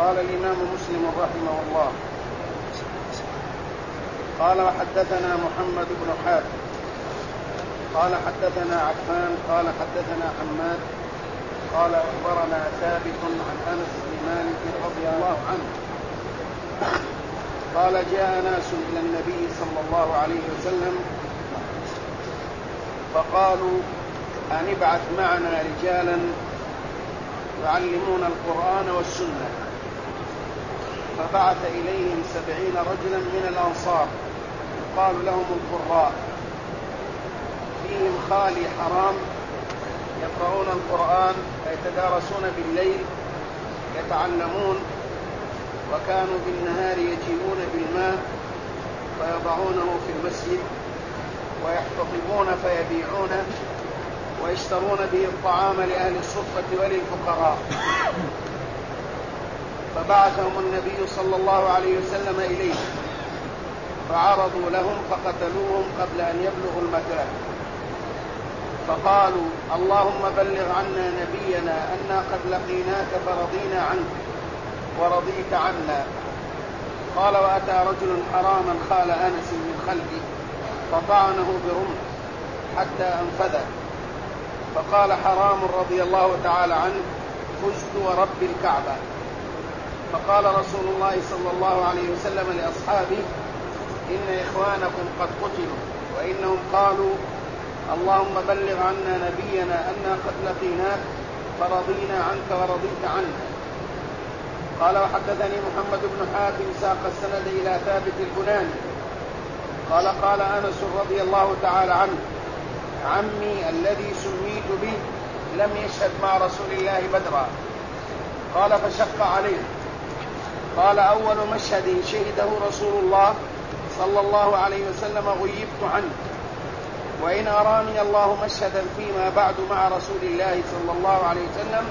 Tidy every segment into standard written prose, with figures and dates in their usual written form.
قال الإمام مسلم رحمه الله قال وحدثنا محمد بن حاتم قال حدثنا عفان قال حدثنا حماد قال أخبرنا ثابت عن أنس بن مالك رضي الله عنه قال جاء ناس إلى النبي صلى الله عليه وسلم فقالوا أن ابعث معنا رجالا يعلمون القرآن والسنة، فبعث إليهم 70 رجلا من الأنصار يقال لهم القراء، فيهم خالي حرام يقرؤون القرآن ويتدارسون بالليل يتعلمون، وكانوا بالنهار يجيئون بالماء فيضعونه في المسجد ويحتطبون فيبيعونه ويشترون به الطعام لأهل الصفة وللفقراء. فبعثهم النبي صلى الله عليه وسلم إليهم فعرضوا لهم فقتلوهم قبل أن يبلغوا المكان، فقالوا اللهم بلغ عنا نبينا أنا قد لقيناك فرضينا عنك ورضيت عنا. قال وأتى رجل حراما خال أنس من خلفه فطعنه برمح حتى أنفذه، فقال حرام رضي الله تعالى عنه فزت ورب الكعبة. فقال رسول الله صلى الله عليه وسلم لأصحابه إن إخوانكم قد قتلوا وإنهم قالوا اللهم بلغ عنا نبينا أنا قد لقيناك فرضينا عنك ورضيت عنا. قال وحدثني محمد بن حاتم ساق السند إلى ثابت البناني قال قال أنس رضي الله تعالى عنه عمي الذي سميت به لم يشهد مع رسول الله بدرا. قال فشق عليه. قال أول مشهد شهده رسول الله صلى الله عليه وسلم غيبت عنه، وإن أراني الله مشهدا فيما بعد مع رسول الله صلى الله عليه وسلم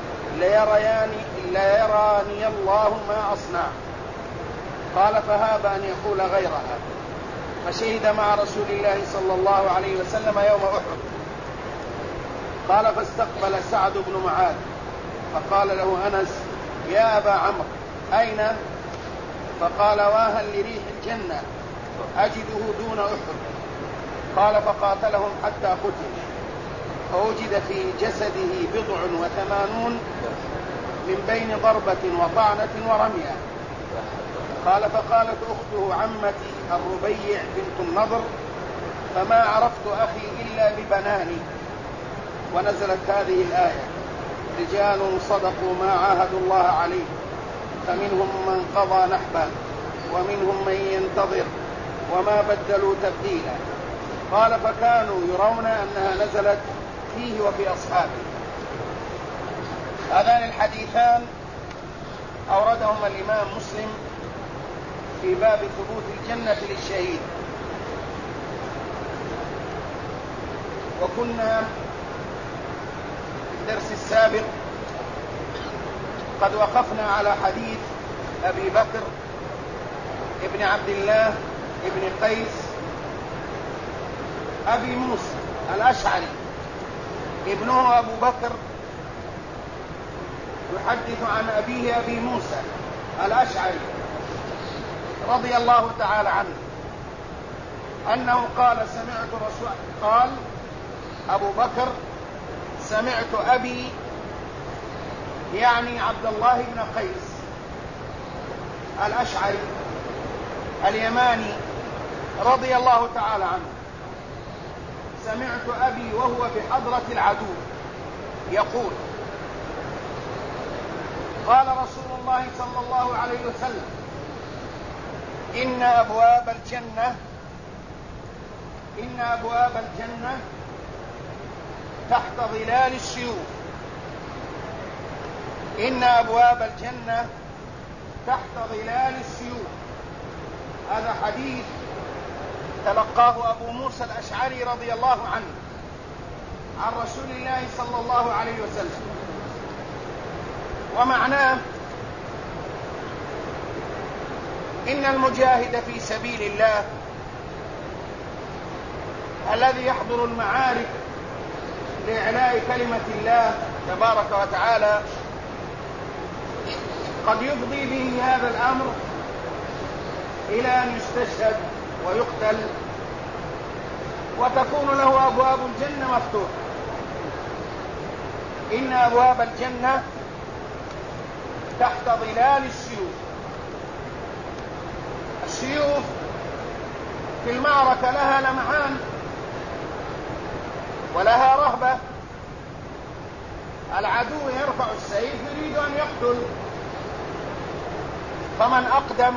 ليراني الله ما أصنع. قال فهاب أن يقول غيرها، فشهد مع رسول الله صلى الله عليه وسلم يوم أحد. قال فاستقبل سعد بن معاذ فقال له أنس يا أبا عمرو أين؟ فقال واها لريح الجنة أجده دون أحد. قال فقاتلهم حتى قتل، فوجد في جسده 87 من بين ضربة وطعنة ورمية. قال فقالت أخته عمتي الربيع بنت النضر فما عرفت أخي إلا ببناني. ونزلت هذه الآية رجال صدقوا ما عاهدوا الله عليه فمنهم من قضى نحبه ومنهم من ينتظر وما بدلوا تبديلا. قال فكانوا يرون أنها نزلت فيه وفي أصحابه. هذان الحديثان أوردهما الإمام مسلم في باب ثبوت الجنة للشهيد. وكنا في الدرس السابق قد وقفنا على حديث أبي بكر ابن عبد الله ابن قيس أبي موسى الأشعري. ابنه أبو بكر يحدث عن أبيه أبي موسى الأشعري رضي الله تعالى عنه أنه قال قال أبو بكر سمعت أبي يعني عبد الله بن قيس الأشعري اليماني رضي الله تعالى عنه، سمعت أبي وهو بحضرة العدو يقول قال رسول الله صلى الله عليه وسلم إن أبواب الجنة تحت ظلال السيوف. إن أبواب الجنة تحت ظلال السيوف. هذا حديث تلقاه أبو موسى الأشعري رضي الله عنه عن رسول الله صلى الله عليه وسلم. ومعناه إن المجاهد في سبيل الله الذي يحضر المعارك لإعلاء كلمة الله تبارك وتعالى قد يفضي به هذا الأمر إلى أن يستشهد ويقتل وتكون له أبواب الجنة مفتوحة. إن أبواب الجنة تحت ظلال السيوف. السيوف في المعركة لها لمعان ولها رهبة. العدو يرفع السيف يريد أن يقتل، فمن أقدم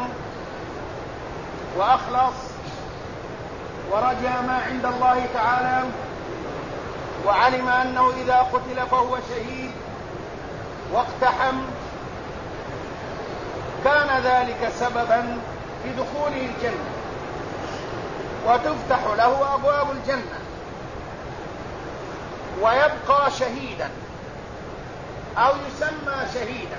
وأخلص ورجى ما عند الله تعالى وعلم أنه إذا قتل فهو شهيد واقتحم كان ذلك سببا في دخوله الجنة وتفتح له أبواب الجنة ويبقى شهيدا أو يسمى شهيدا،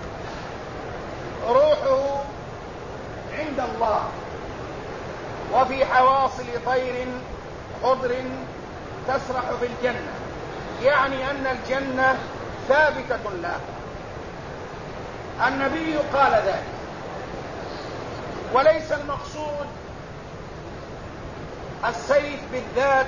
روحه عند الله وفي حواصل طير خضر تسرح في الجنة، يعني أن الجنة ثابتة له. النبي قال ذلك. وليس المقصود السيف بالذات،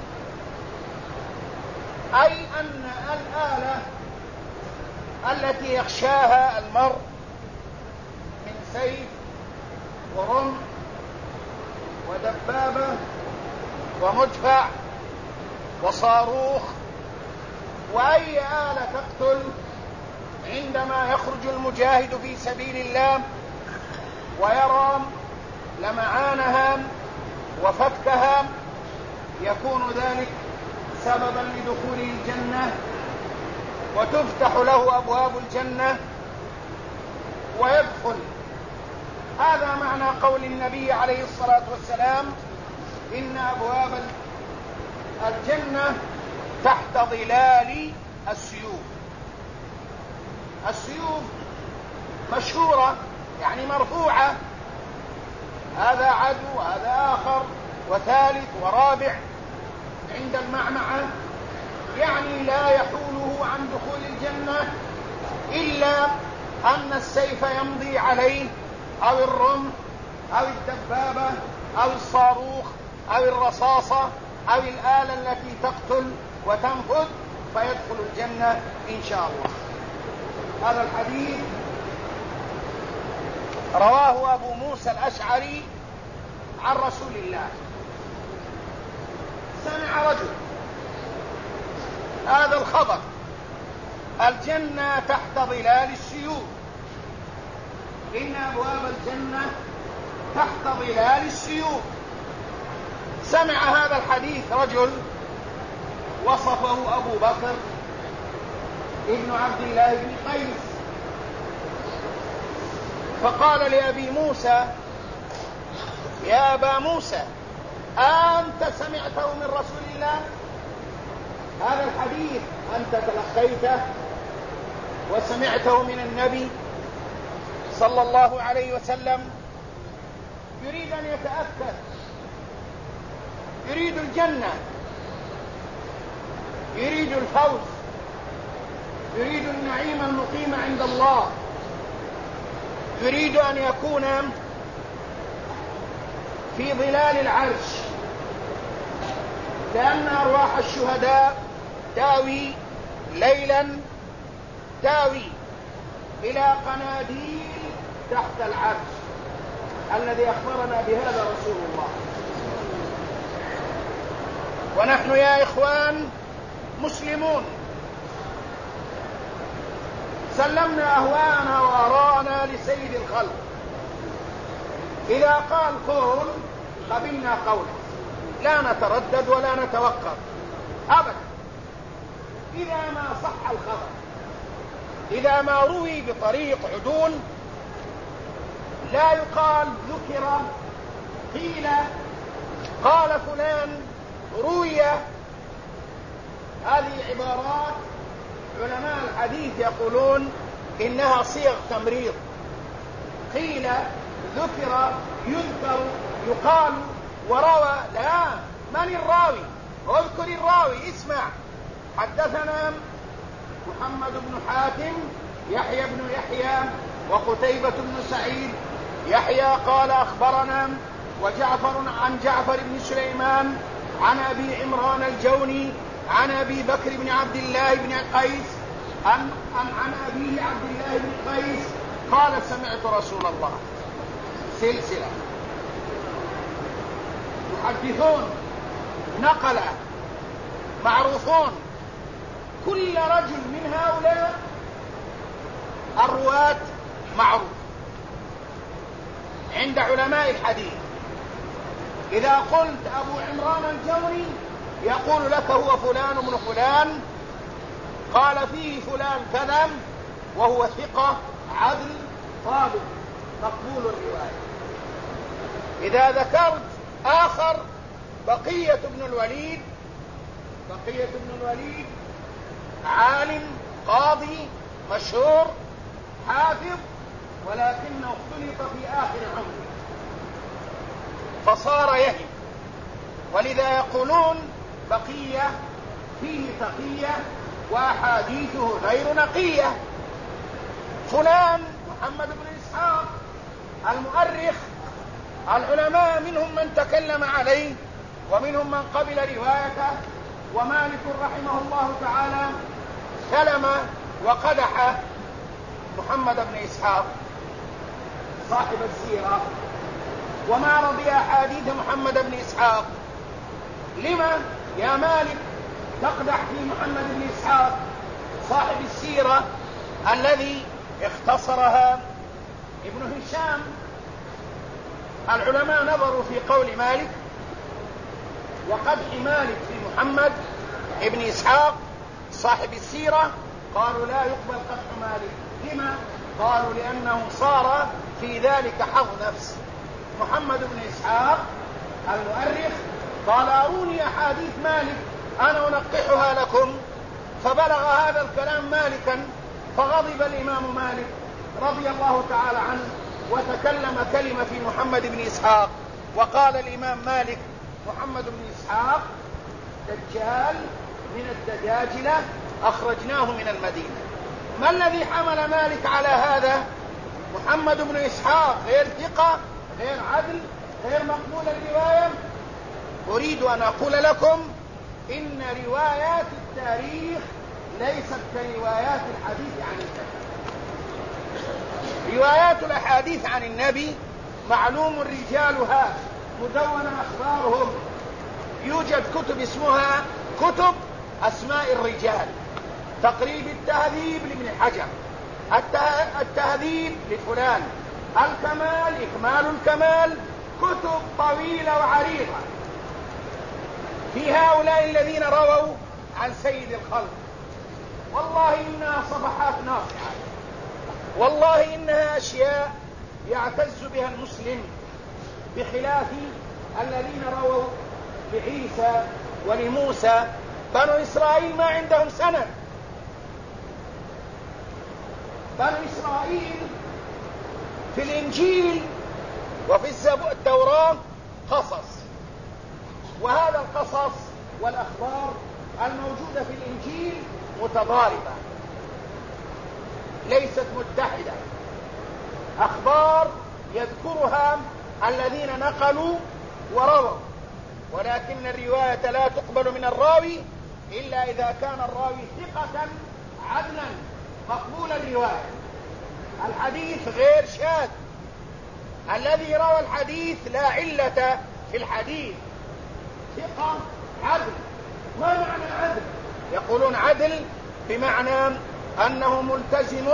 أي أن الآلة التي يخشاها المرء من سيف ورمح ودبابة ومدفع وصاروخ وأي آلة تقتل، عندما يخرج المجاهد في سبيل الله ويرى لمعانها وفتكها يكون ذلك سببا لدخوله الجنة وتفتح له أبواب الجنة ويدخل. هذا معنى قول النبي عليه الصلاة والسلام: إن أبواب الجنة تحت ظلال السيوف. السيوف مشهورة يعني مرفوعة، هذا عدو وهذا آخر وثالث ورابع عند المعمعة، يعني لا يحوله عن دخول الجنة إلا أن السيف يمضي عليه أو الرمح أو الدبابة أو الصاروخ أو الرصاصة أو الآلة التي تقتل وتنفذ فيدخل الجنة إن شاء الله. هذا الحديث رواه أبو موسى الأشعري عن رسول الله. سمع رجل هذا الخبر: الجنة تحت ظلال السيوف، إن أبواب الجنة تحت ظلال السيوف. سمع هذا الحديث رجل وصفه أبو بكر ابن عبد الله بن قيس، فقال لأبي موسى: يا أبا موسى، أنت سمعته من رسول الله؟ هذا الحديث أنت تلقيته وسمعته من النبي صلى الله عليه وسلم؟ يريد أن يتأكد، يريد الجنة، يريد الفوز، يريد النعيم المقيم عند الله، يريد أن يكون في ظلال العرش، لأن أرواح الشهداء تاوي ليلا إلى قناديل تحت العرش الذي أخبرنا بهذا رسول الله. ونحن يا إخوان مسلمون، سلمنا أهواءنا وآراءنا لسيد الخلق، إذا قال قول قبلنا قوله، لا نتردد ولا نتوقف أبدا. إذا ما صح الخبر، إذا ما روي بطريق عدول، لا يقال ذكر، قيل، قال فلان، روي. هذه عبارات علماء الحديث يقولون إنها صيغ تمريض. قيل، ذكر، يذكر، يقال، وروى. لا، من الراوي؟ اذكر الراوي، اسمع: حدثنا محمد بن حاتم، يحيى بن يحيى، وقتيبة بن سعيد. يحيى قال أخبرنا وجعفر عن جعفر بن سليمان عن أبي عمران الجوني عن أبي بكر بن عبد الله بن قيس عن أبيه عبد الله بن قيس قال سمعت رسول الله. سلسلة محدثون نقل معروفون، كل رجل من هؤلاء الرواة معروف عند علماء الحديث. إذا قلت أبو عمران الجوني يقول لك هو فلان من فلان قال فيه فلان كذا، وهو ثقة عدل ضابط مقبول الرواية. إذا ذكرت آخر بقية بن الوليد، بقية بن الوليد عالم قاضي مشهور حافظ، ولكنه اختلط في آخر عمره فصار يهم، ولذا يقولون بقية فيه تقية وأحاديثه غير نقية. فلان محمد بن إسحاق المؤرخ العلماء منهم من تكلم عليه ومنهم من قبل روايته، ومالك رحمه الله تعالى سلم وقدح محمد بن إسحاق صاحب السيرة وما رضي أحاديث محمد بن إسحاق. لما يا مالك تقدح في محمد بن إسحاق صاحب السيرة الذي اختصرها ابن هشام؟ العلماء نظروا في قول مالك وقدح مالك في محمد ابن إسحاق صاحب السيرة، قالوا لا يقبل قدح مالك. لما؟ قالوا لأنه صار في ذلك حظ نفس. محمد بن إسحاق المؤرخ قال أروني أحاديث مالك أنا أنقحها لكم، فبلغ هذا الكلام مالكا فغضب الإمام مالك رضي الله تعالى عنه وتكلم كلمة في محمد بن إسحاق، وقال الإمام مالك محمد بن إسحاق دجال من الدجاجلة أخرجناه من المدينة. ما الذي حمل مالك على هذا؟ محمد بن إسحاق غير ثقة غير عدل غير مقبول الرواية. أريد أن أقول لكم إن روايات التاريخ ليست كروايات الحديث عن النبي. روايات الأحاديث عن النبي معلوم رجالها مدونة أخبارهم، يوجد كتب اسمها كتب أسماء الرجال، تقريب التهذيب لابن حجر، التهذيب لفلان، الكمال إكمال الكمال، كتب طويلة وعريضة في هؤلاء الذين رووا عن سيد الخلق. والله إنها صفحات ناصعة، والله إنها أشياء يعتز بها المسلم، بخلاف الذين رووا لعيسى ولموسى. بنو إسرائيل ما عندهم سند. بنو إسرائيل في الإنجيل وفي التوراة قصص، وهذا القصص والأخبار الموجودة في الإنجيل متضاربة ليست متحدة. أخبار يذكرها الذين نقلوا ورووا، ولكن الرواية لا تقبل من الراوي إلا إذا كان الراوي ثقة عدلا مقبول الرواية. الحديث غير شاذ، الذي روى الحديث لا علة في الحديث، ثقة عدل. ما معنى عدل؟ يقولون عدل بمعنى أنه ملتزم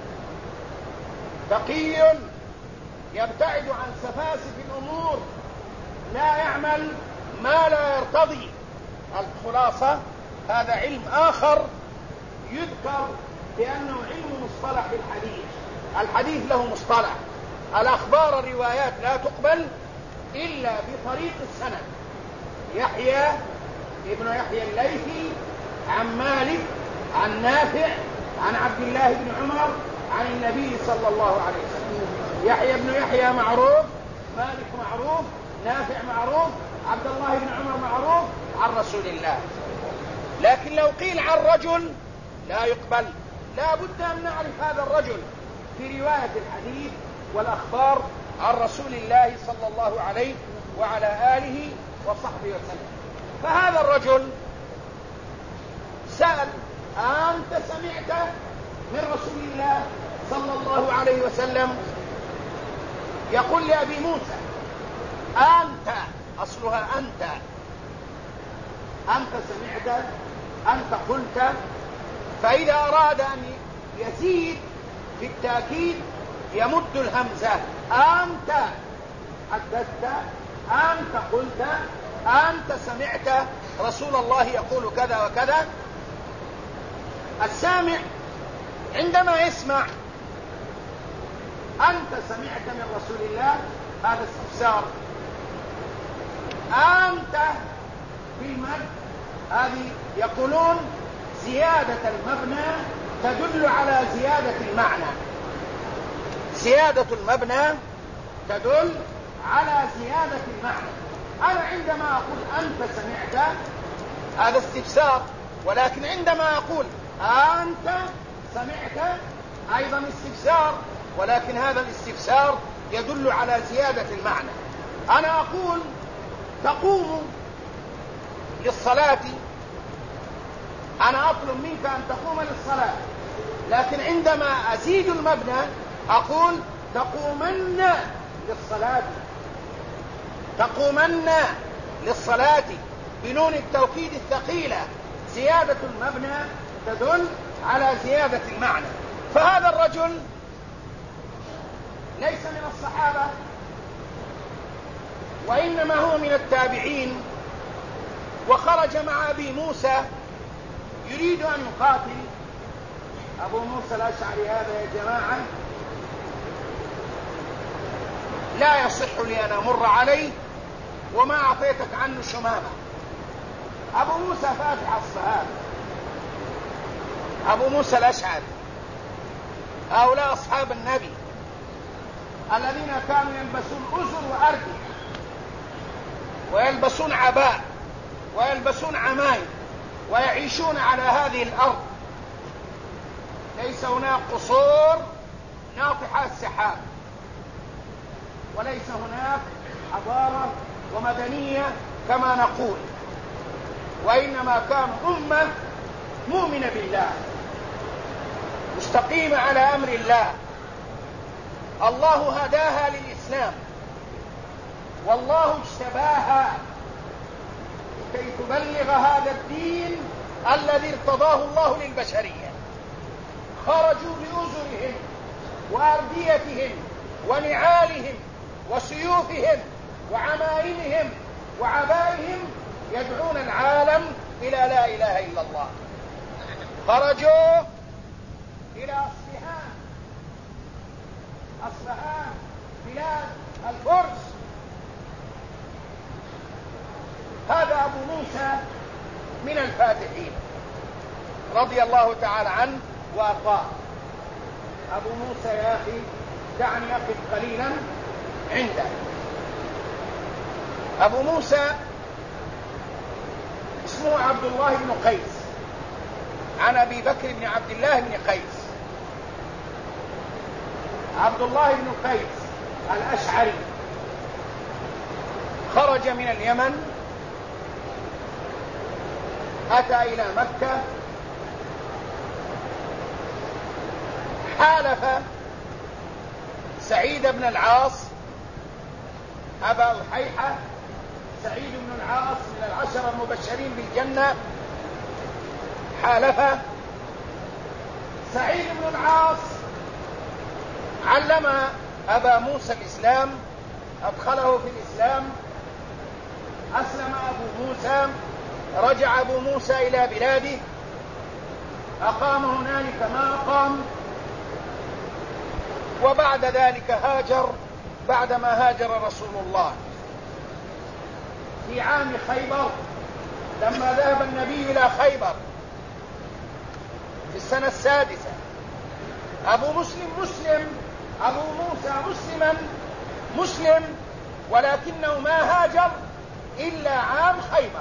تقي يبتعد عن سفاسف الأمور، لا يعمل ما لا يرتضي. الخلاصة هذا علم آخر يذكر بأنه علم مصطلح الحديث. الحديث له مصطلح. الأخبار الروايات لا تقبل إلا بطريق السند. يحيى ابن يحيى الليثي عن مالك عن نافع عن عبد الله بن عمر عن النبي صلى الله عليه وسلم. يحيى بن يحيى معروف، مالك معروف، نافع معروف، عبد الله بن عمر معروف عن رسول الله. لكن لو قيل عن رجل لا يقبل، لا بد أن نعرف هذا الرجل. في رواية الحديث والأخبار عن رسول الله صلى الله عليه وعلى آله وصحبه وسلم. فهذا الرجل سأل: أنت سمعت من رسول الله صلى الله عليه وسلم؟ يقول لأبي موسى: أنت، أصلها أنت سمعت، أنت قلت. فإذا أراد أن يزيد في التأكيد يمد الهمزة: أنت حدثت، أنت قلت، أنت سمعت رسول الله يقول كذا وكذا. السامع عندما يسمع أنت سمعت من رسول الله هذا استفسار. أنت في المد هذه يقولون زيادة المبنى تدل على زيادة المعنى. زيادة المبنى تدل على زيادة المعنى. أنا عندما أقول أنت سمعت هذا استفسار، ولكن عندما أقول أنت سمعت أيضا استفسار، ولكن هذا الاستفسار يدل على زيادة المعنى. أنا أقول تقوم للصلاة، أنا أطلب منك أن تقوم للصلاة، لكن عندما أزيد المبنى أقول تقومن للصلاة، تقومن للصلاة بنون التوكيد الثقيلة. زيادة المبنى تدل على زيادة المعنى. فهذا الرجل ليس من الصحابة، وإنما هو من التابعين، وخرج مع أبي موسى يريد أن يقاتل. أبو موسى الأشعري هذا يا جماعة لا يصح لي أن أمر عليه وما أعطيتك عنه شمامة. أبو موسى فاتح الصحابة، أبو موسى الأشعري، هؤلاء أصحاب النبي الذين كانوا يلبسون أزر وأردية ويلبسون عباء ويلبسون عمايم ويعيشون على هذه الأرض. ليس هناك قصور ناطحات سحاب، وليس هناك حضارة ومدنية كما نقول، وإنما كانوا أمة مؤمنة بالله مستقيمة على أمر الله. الله هداها للإسلام، والله اجتباها كي تبلغ هذا الدين الذي ارتضاه الله للبشرية. خرجوا بأزرهم وأرديتهم ونعالهم وسيوفهم وعمائمهم وعبائهم يدعون العالم إلى لا إله إلا الله. خرجوا إلى أصفهان بلاد الفرس. هذا أبو موسى من الفاتحين رضي الله تعالى عنه وأرضاه. أبو موسى يا أخي دعني أقف قليلا عنده. أبو موسى اسمه عبد الله بن قيس، عن أبي بكر بن عبد الله بن قيس. عبد الله بن قيس الأشعري خرج من اليمن، أتى إلى مكة، حالف سعيد بن العاص أبا أحيحة. سعيد بن العاص من العشرة المبشرين بالجنة، حالف سعيد بن العاص، علم أبا موسى الإسلام، أدخله في الإسلام، أسلم أبو موسى، رجع أبو موسى إلى بلاده، أقام هنالك ما أقام، وبعد ذلك هاجر. بعدما هاجر رسول الله في عام خيبر، لما ذهب النبي إلى خيبر في السنة السادسة، أبو موسى مسلم، ولكنه ما هاجر إلا عام خيبر.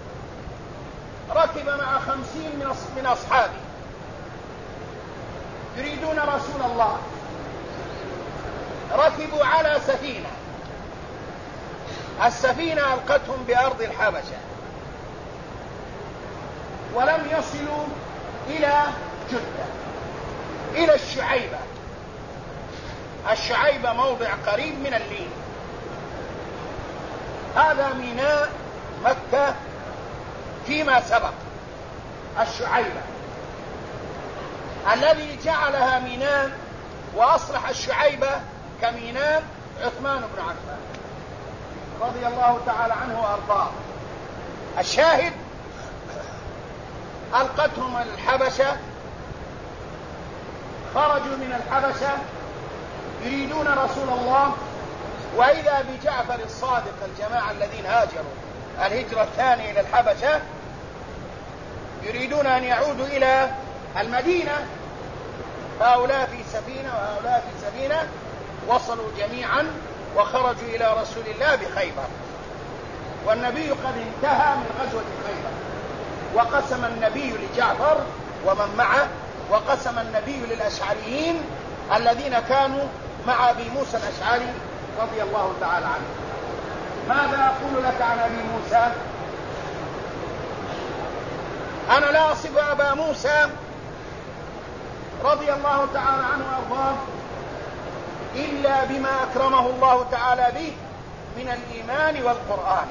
ركب مع 50 من أصحابه يريدون رسول الله، ركبوا على سفينة، السفينة ألقتهم بأرض الحبشة، ولم يصلوا إلى جدة، إلى الشعيبة. الشعيبة موضع قريب من الليل، هذا ميناء مكة فيما سبق. الشعيبة الذي جعلها ميناء وأصلح الشعيبة كميناء عثمان بن عفان رضي الله تعالى عنه وأرضاه. الشاهد ألقتهم الحبشة، خرجوا من الحبشة يريدون رسول الله، وإذا بجعفر الصادق الجماعة الذين هاجروا الهجرة الثانية إلى الحبشة يريدون أن يعودوا إلى المدينة، هؤلاء في سفينة وهؤلاء في سفينة، وصلوا جميعا وخرجوا إلى رسول الله بخيبر، والنبي قد انتهى من غزوة خيبر. وقسم النبي لجعفر ومن معه، وقسم النبي للأشعريين الذين كانوا مع أبي موسى الأشعري رضي الله تعالى عنه. ماذا أقول لك عن أبي موسى؟ أنا لا أصف أبا موسى رضي الله تعالى عنه وأرضاه إلا بما أكرمه الله تعالى به من الإيمان والقرآن.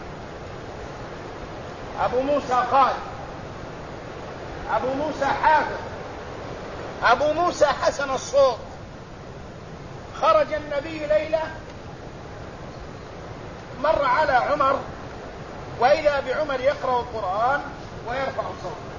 أبو موسى قال، أبو موسى حافظ، أبو موسى حسن الصوت. خرج النبي ليلة، مر على عمر، وإذا بعمر يقرأ القرآن ويرفع صوته.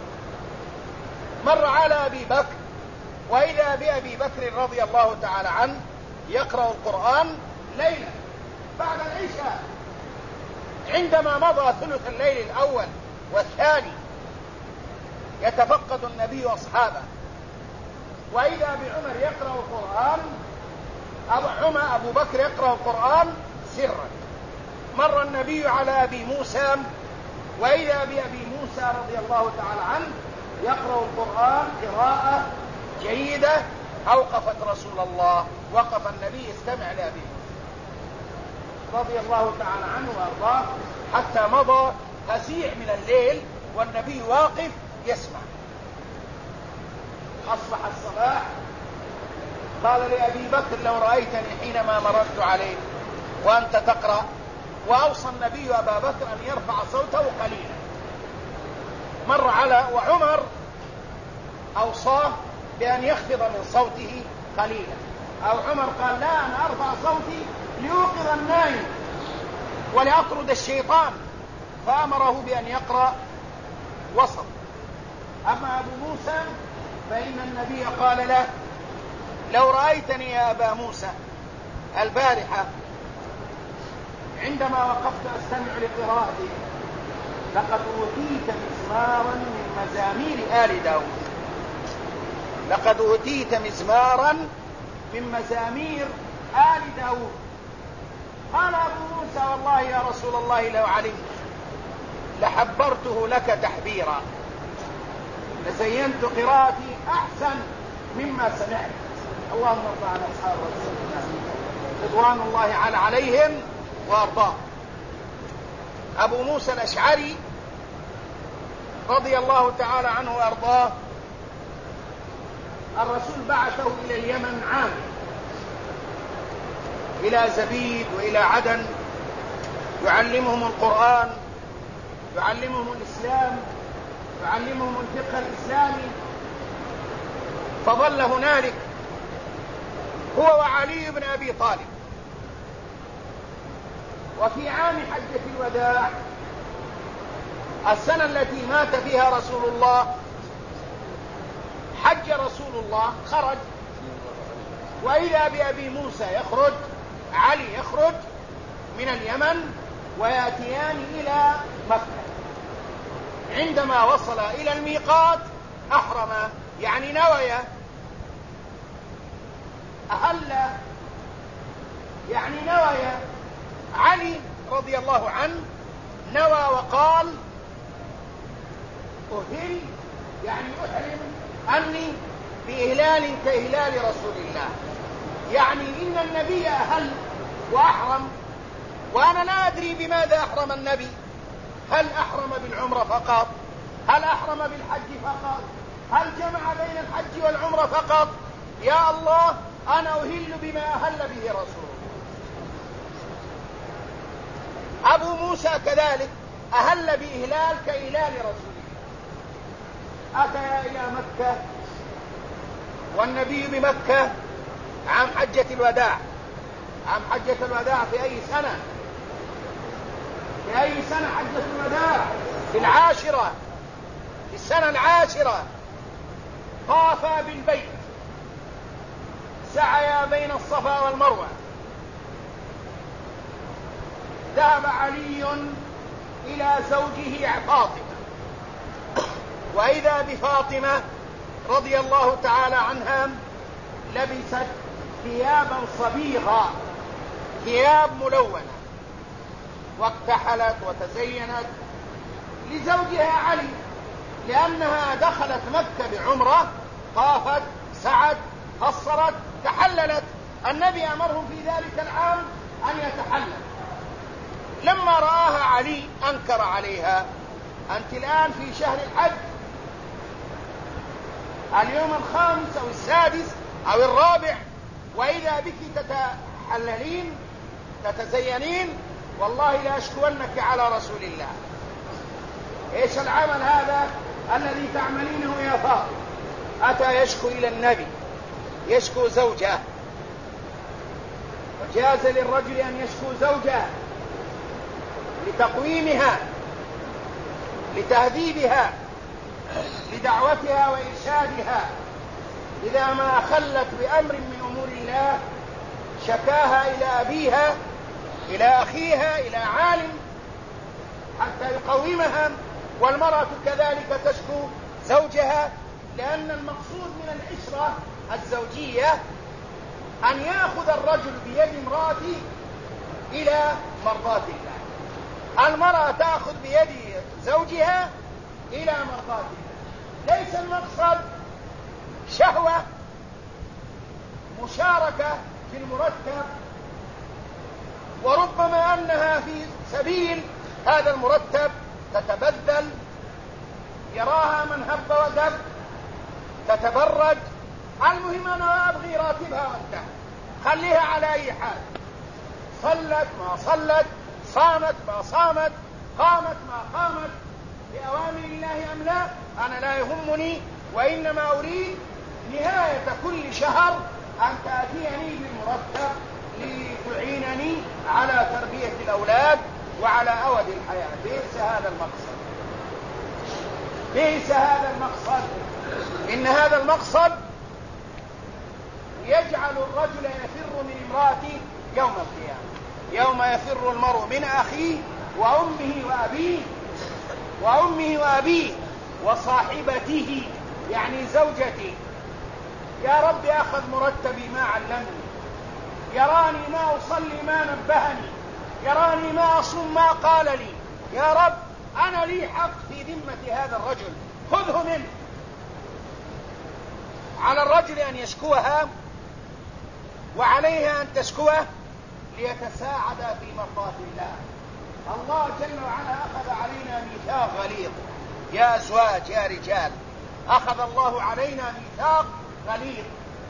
مر على أبي بكر، وإذا بأبي بكر رضي الله تعالى عنه يقرأ القرآن ليلة بعد العشاء. عندما مضى ثلث الليل الأول والثاني يتفقد النبي أصحابه، وإذا بعمر يقرأ القرآن، أبو بكر يقرأ القرآن سرا. مر النبي على أبي موسى، وإذا بأبي موسى رضي الله تعالى عنه يقرأ القرآن قراءة جيدة. أوقفت رسول الله، وقف النبي يستمع لأبي موسى رضي الله تعالى عنه وأرضاه حتى مضى هزيع من الليل والنبي واقف يسمع. أصبح الصباح، قال لأبي بكر لو رأيتني حينما مررت عليك وأنت تقرأ. وأوصى النبي أبا بكر أن يرفع صوته قليلا. مر على وعمر أوصاه بأن يخفض من صوته قليلا، أو عمر قال لا، أنا أرفع صوتي ليوقظ النائم ولأطرد الشيطان، فأمره بأن يقرأ وسط. أما أبو موسى فإن النبي قال له لو رأيتني يا أبا موسى البارحة عندما وقفت أستمع لقراءتي لقد أوتيت مزمارا من مزامير آل داود، لقد أوتيت مزمارا من مزامير آل داود. قال أبو موسى والله يا رسول الله لو علمت لحبرته لك تحبيرا، لزينت قراءتي أحسن مما سمعت. اللهم ارضى عن أصحاب رسول الله رضوان الله عليهم وأرضاه. أبو موسى الأشعري رضي الله تعالى عنه وأرضاه الرسول بعثه إلى اليمن عام، إلى زبيد وإلى عدن، يعلمهم القرآن، يعلمهم الإسلام، يعلمهم الفقه الإسلامي. فظل هنالك هو وعلي بن أبي طالب. وفي عام حجة الوداع السنة التي مات فيها رسول الله، حج رسول الله، خرج، وإذا بأبي موسى يخرج، علي يخرج من اليمن ويأتيان إلى مكة. عندما وصل إلى الميقات أحرم، يعني نوى، أهل، يعني نوى. علي رضي الله عنه نوى وقال أهل، يعني أحرم أني بإهلال كإهلال رسول الله. يعني إن النبي أهل وأحرم، وأنا لا أدري بماذا أحرم النبي، هل أحرم بالعمرة فقط؟ هل أحرم بالحج فقط؟ هل جمع بين الحج والعمرة فقط؟ يا الله، أنا أهل بما أهل به رسول الله. أبو موسى كذلك أهل بإهلال كإهلال رسول الله. أتى إلى مكة والنبي بمكة عام حجة الوداع. عام حجة الوداع في أي سنة؟ في أي سنة حجة الوداع؟ في العاشرة، في السنة العاشرة. طافا بالبيت، سعيا بين الصفا والمروة. ذهب علي إلى زوجه فاطمة، وإذا بفاطمة رضي الله تعالى عنها لبست ثيابا صبيغة، ثياب ملونة، واكتحلت وتزينت لزوجها علي، لأنها دخلت مكة بعمرة، طافت، سعت، قصرت، تحللت. النبي أمره في ذلك العام أن يتحلل. لما رآها علي أنكر عليها: أنت الآن في شهر الحج، اليوم الخامس أو السادس أو الرابع، وإذا بك تتحللين تتزينين، والله لا أشكونك على رسول الله. إيش العمل هذا الذي تعملينه يا فاطمة؟ أتى يشكو إلى النبي، يشكو زوجه، وجاز للرجل أن يشكو زوجه لتقويمها، لتهذيبها، لدعوتها وإرشادها. إذا ما خلت بأمر من أمور الله شكاها إلى أبيها، إلى أخيها، إلى عالم حتى يقومها. والمرأة كذلك تشكو زوجها، لأن المقصود من العشرة الزوجية أن يأخذ الرجل بيد امرأته إلى مرضاة الله. المرأة تأخذ بيد زوجها إلى مرضاة الله. ليس المقصد شهوة، مشاركة في المرتب، وربما أنها في سبيل هذا المرتب تتبذل، يراها من هب ودب، تتبرج. المهم أنا أبغي راتبها وانتهى، خليها على أي حال، صلت ما صلت، صامت ما صامت، قامت ما قامت بأوامر الله أم لا، أنا لا يهمني. وإنما أريد نهاية كل شهر أن تأتيني بالمرتب لتعينني على تربية الأولاد وعلى أود الحياة. ليس هذا المقصد، ليس هذا المقصد. إن هذا المقصد يجعل الرجل يفر من امرأته يوم القيامة، يوم يفر المرء من أخيه وأمه وأبيه وصاحبته، يعني زوجتي. يا رب أخذ مرتبي ما علمني، يراني ما أصلي ما نبهني، يراني ما أصوم ما قال لي. يا رب أنا لي حق في ذمة هذا الرجل، خذه منه. على الرجل أن يشكوها وعليها أن تشكوه ليتساعد في مرضاة الله. الله جل وعلا أخذ علينا ميثاق غليظ يا أزواج يا رجال، أخذ الله علينا ميثاق غليظ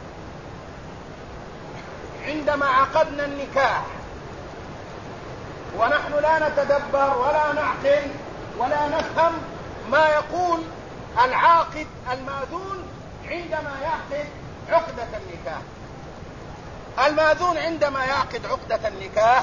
عندما عقدنا النكاح، ونحن لا نتدبر ولا نعقل ولا نفهم ما يقول العاقد الماذون عندما يعقد عقدة النكاح. الماذون عندما يعقد عقدة النكاح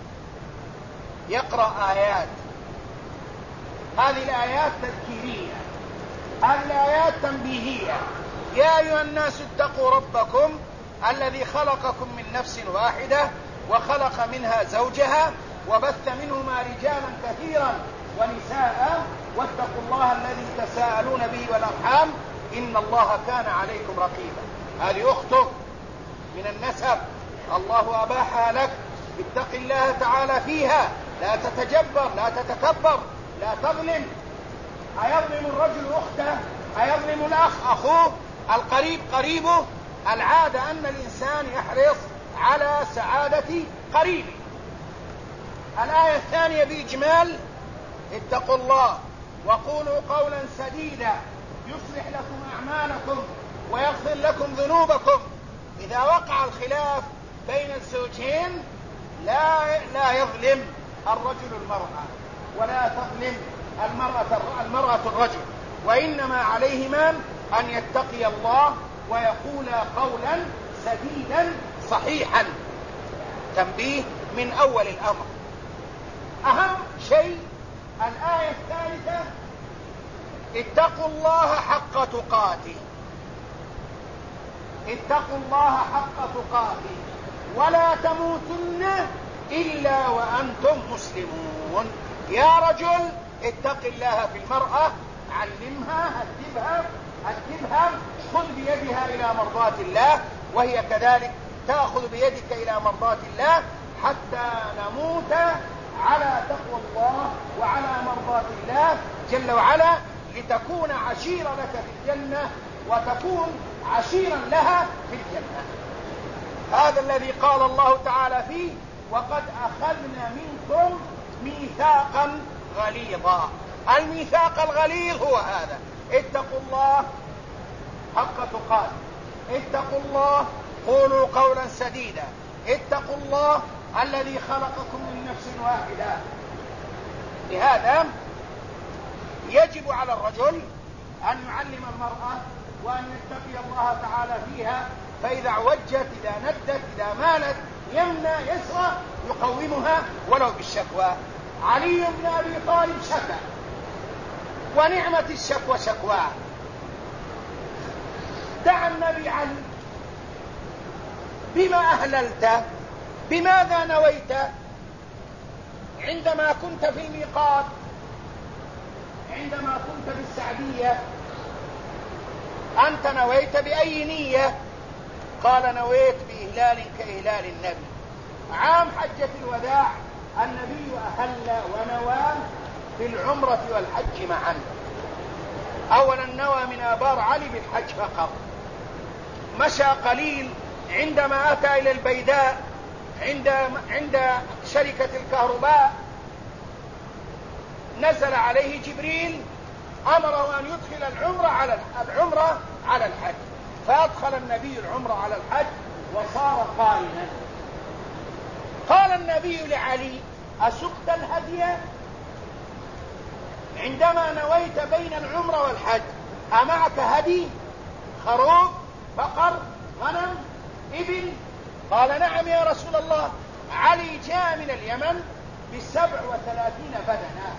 يقرأ آيات، هذه الآيات تذكيرية، هذه الآيات تنبيهية. يا أيها الناس اتقوا ربكم الذي خلقكم من نفس واحدة وخلق منها زوجها وبث منهما رجالا كثيرا ونساء واتقوا الله الذي تساءلون به والأرحام إن الله كان عليكم رقيبا. هذه أختك من النسب، الله أباحها لك، اتق الله تعالى فيها، لا تتجبر، لا تتكبر، لا تظلم. أيظلم الرجل أخته؟ أيظلم الأخ أخوه؟ القريب قريبه، العادة أن الإنسان يحرص على سعادة قريبه. الآية الثانية بإجمال: اتقوا الله وقولوا قولا سديدا يصلح لكم أعمالكم ويغفر لكم ذنوبكم. إذا وقع الخلاف بين الزوجين لا يظلم الرجل المرأة ولا تظلم المرأة الرجل، وإنما عليهما أن يتقي الله ويقولا قولا سديدا صحيحا. تنبيه من أول الأمر. أهم شيء الآية الثالثة: اتقوا الله حق تقاته. اتقوا الله حق تقاته ولا تموتن إلا وأنتم مسلمون. يا رجل اتق الله في المرأة، علمها، هذبها، خذ بيدها إلى مرضاة الله، وهي كذلك تأخذ بيدك إلى مرضاة الله، حتى نموت على تقوى الله وعلى مرضاة الله جل وعلا، لتكون عشيرا لك في الجنة وتكون عشيرا لها في الجنة. هذا الذي قال الله تعالى فيه: وقد أخذنا منكم ميثاقا غليظا. الميثاق الغليظ هو هذا: اتقوا الله حق تقاته، اتقوا الله، قولوا قولا سديدا، اتقوا الله الذي خلقكم من نفس واحدة. لهذا يجب على الرجل أن يعلم المرأة وأن يتقي الله تعالى فيها، فإذا عوجت، إذا ندت، إذا مالت، يمنى، يسرى، يقومها ولو بالشكوى. علي بن أبي طالب شكى، ونعمة الشكوى شكواه. دعا النبي علي: بما أهللت؟ بماذا نويت عندما كنت في الميقات، عندما كنت بالسعدية؟ أنت نويت بأي نية؟ قال: نويت بإهلال كإهلال النبي. عام حجة الوداع النبي أهل ونوى بالعمرة والحج معا. أولا نوى من آبار علي بالحج فقط، مشى قليل، عندما أتى إلى البيداء عند شركة الكهرباء نزل عليه جبريل، أمره أن يدخل العمرة على الحج، فأدخل النبي العمرة على الحج وصار قارنا. قال النبي لعلي: أسقت الهدي؟ عندما نويت بين العمرة والحج أمعك هدي؟ خروف، بقر، غنم، إبل؟ قال: نعم يا رسول الله. علي جاء من اليمن ب37 بدنة،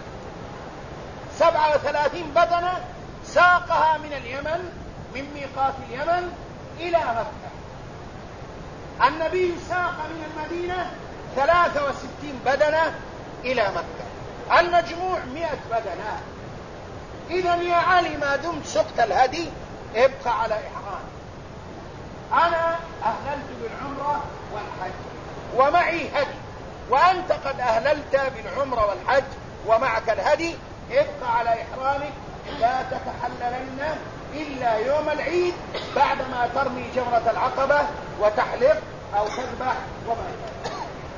37 بدنة ساقها من اليمن، من ميقات اليمن إلى مكة. النبي ساق من المدينة 63 بدنة إلى مكة، المجموع 100 بدنة. إذن يا علي ما دمت سقت الهدي ابقى على إحرام. أنا أهللت بالعمرة والحج ومعي هدي، وأنت قد أهللت بالعمرة والحج ومعك الهدي، ابقى على إحرامك، لا تتحللن إلا يوم العيد بعدما ترمي جمرة العقبة وتحلق أو تذبح وما يفعل.